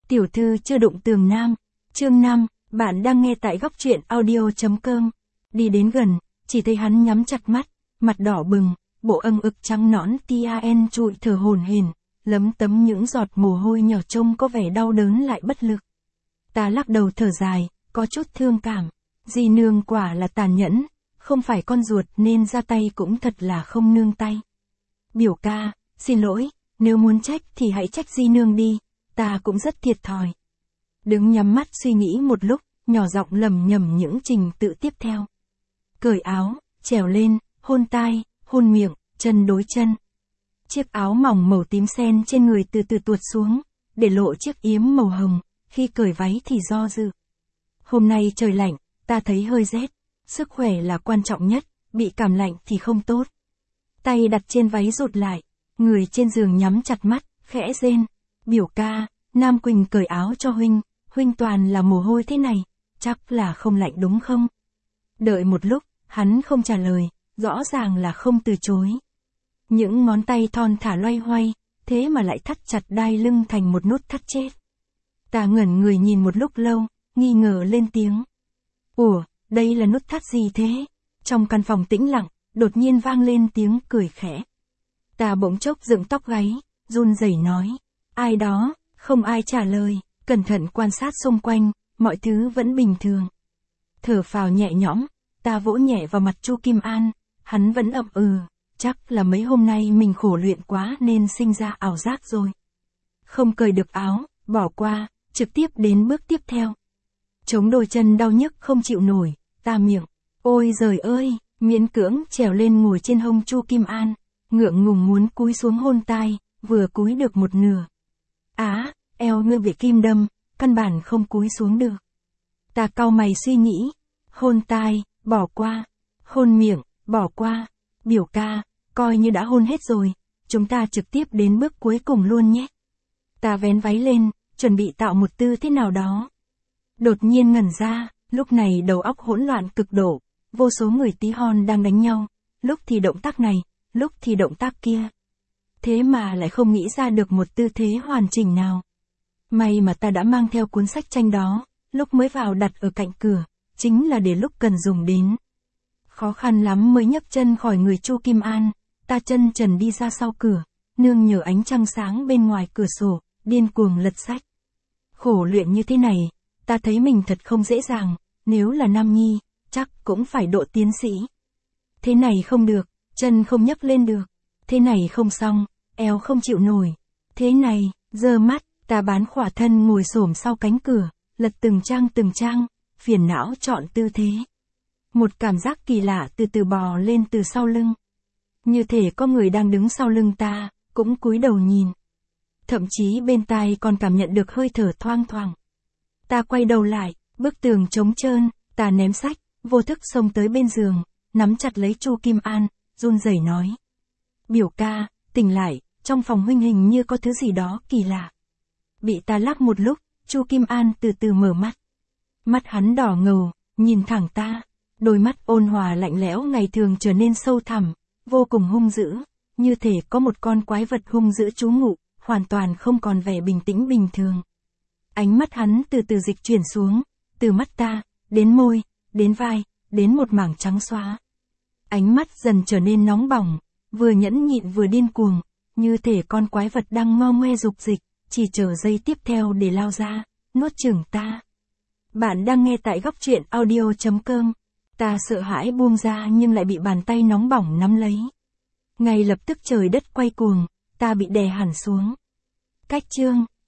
Tiểu thư chưa đụng tường nam. Chương 5, bạn đang nghe tại góc truyện audio.com. Đi đến gần, chỉ thấy hắn nhắm chặt mắt, mặt đỏ bừng, bộ âng ực trắng nõn TAN trụi thở hổn hển, lấm tấm những giọt mồ hôi nhỏ trông có vẻ đau đớn lại bất lực. Ta lắc đầu thở dài, có chút thương cảm. Di nương quả là tàn nhẫn, không phải con ruột nên ra tay cũng thật là không nương tay. Biểu ca, xin lỗi, nếu muốn trách thì hãy trách Di nương đi, ta cũng rất thiệt thòi. Đứng nhắm mắt suy nghĩ một lúc, nhỏ giọng lẩm nhẩm những trình tự tiếp theo. Cởi áo, trèo lên, hôn tai, hôn miệng, chân đối chân. Chiếc áo mỏng màu tím sen trên người từ từ tuột xuống, để lộ chiếc yếm màu hồng, khi cởi váy thì do dự. Hôm nay trời lạnh, ta thấy hơi rét, sức khỏe là quan trọng nhất, bị cảm lạnh thì không tốt. Tay đặt trên váy rụt lại, người trên giường nhắm chặt mắt, khẽ rên. Biểu ca, Nam Quỳnh cởi áo cho huynh toàn là mồ hôi thế này, chắc là không lạnh đúng không? Đợi một lúc, hắn không trả lời, rõ ràng là không từ chối. Những ngón tay thon thả loay hoay, thế mà lại thắt chặt đai lưng thành một nút thắt chết. Ta ngẩn người nhìn một lúc lâu, nghi ngờ lên tiếng. Ủa, đây là nút thắt gì thế? Trong căn phòng tĩnh lặng, đột nhiên vang lên tiếng cười khẽ. Ta bỗng chốc dựng tóc gáy, run rẩy nói. Ai đó? Không ai trả lời, cẩn thận quan sát xung quanh, mọi thứ vẫn bình thường. Thở phào nhẹ nhõm, ta vỗ nhẹ vào mặt Chu Kim An, hắn vẫn ậm ừ, chắc là mấy hôm nay mình khổ luyện quá nên sinh ra ảo giác rồi. Không cởi được áo, bỏ qua, trực tiếp đến bước tiếp theo. Chống đôi chân đau nhức không chịu nổi, ta miệng, ôi giời ơi, miễn cưỡng trèo lên ngồi trên hông Chu Kim An, ngượng ngùng muốn cúi xuống hôn tai, vừa cúi được một nửa. Á, eo ngươi bị kim đâm, căn bản không cúi xuống được. Ta cau mày suy nghĩ, hôn tai, bỏ qua, hôn miệng, bỏ qua, biểu ca, coi như đã hôn hết rồi, chúng ta trực tiếp đến bước cuối cùng luôn nhé. Ta vén váy lên, chuẩn bị tạo một tư thế nào đó. Đột nhiên ngẩn ra, lúc này đầu óc hỗn loạn cực độ, vô số người tí hon đang đánh nhau, lúc thì động tác này, lúc thì động tác kia. Thế mà lại không nghĩ ra được một tư thế hoàn chỉnh nào. May mà ta đã mang theo cuốn sách tranh đó, lúc mới vào đặt ở cạnh cửa, chính là để lúc cần dùng đến. Khó khăn lắm mới nhấc chân khỏi người Chu Kim An, ta chân trần đi ra sau cửa, nương nhờ ánh trăng sáng bên ngoài cửa sổ, điên cuồng lật sách. Khổ luyện như thế này, ta thấy mình thật không dễ dàng, nếu là nam nhi, chắc cũng phải độ tiến sĩ. Thế này không được, chân không nhấc lên được. Thế này không xong, eo không chịu nổi. Thế này, giơ mắt, ta bán khỏa thân ngồi xổm sau cánh cửa, lật từng trang, phiền não chọn tư thế. Một cảm giác kỳ lạ từ từ bò lên từ sau lưng. Như thể có người đang đứng sau lưng ta, cũng cúi đầu nhìn. Thậm chí bên tai còn cảm nhận được hơi thở thoang thoảng. Ta quay đầu lại, bức tường trống trơn, ta ném sách, vô thức xông tới bên giường, nắm chặt lấy Chu Kim An, run rẩy nói. Biểu ca, tỉnh lại, trong phòng huynh hình như có thứ gì đó kỳ lạ. Bị ta lắc một lúc, Chu Kim An từ từ mở mắt. Mắt hắn đỏ ngầu, nhìn thẳng ta, đôi mắt ôn hòa lạnh lẽo ngày thường trở nên sâu thẳm, vô cùng hung dữ, như thể có một con quái vật hung dữ trú ngụ, hoàn toàn không còn vẻ bình tĩnh bình thường. Ánh mắt hắn từ từ dịch chuyển xuống, từ mắt ta, đến môi, đến vai, đến một mảng trắng xóa. Ánh mắt dần trở nên nóng bỏng, vừa nhẫn nhịn vừa điên cuồng, như thể con quái vật đang ngo ngoe dục dịch, chỉ chờ giây tiếp theo để lao ra, nuốt chửng ta. Bạn đang nghe tại góc truyện audio.com. Ta sợ hãi buông ra nhưng lại bị bàn tay nóng bỏng nắm lấy. Ngay lập tức trời đất quay cuồng, ta bị đè hẳn xuống. Cách chương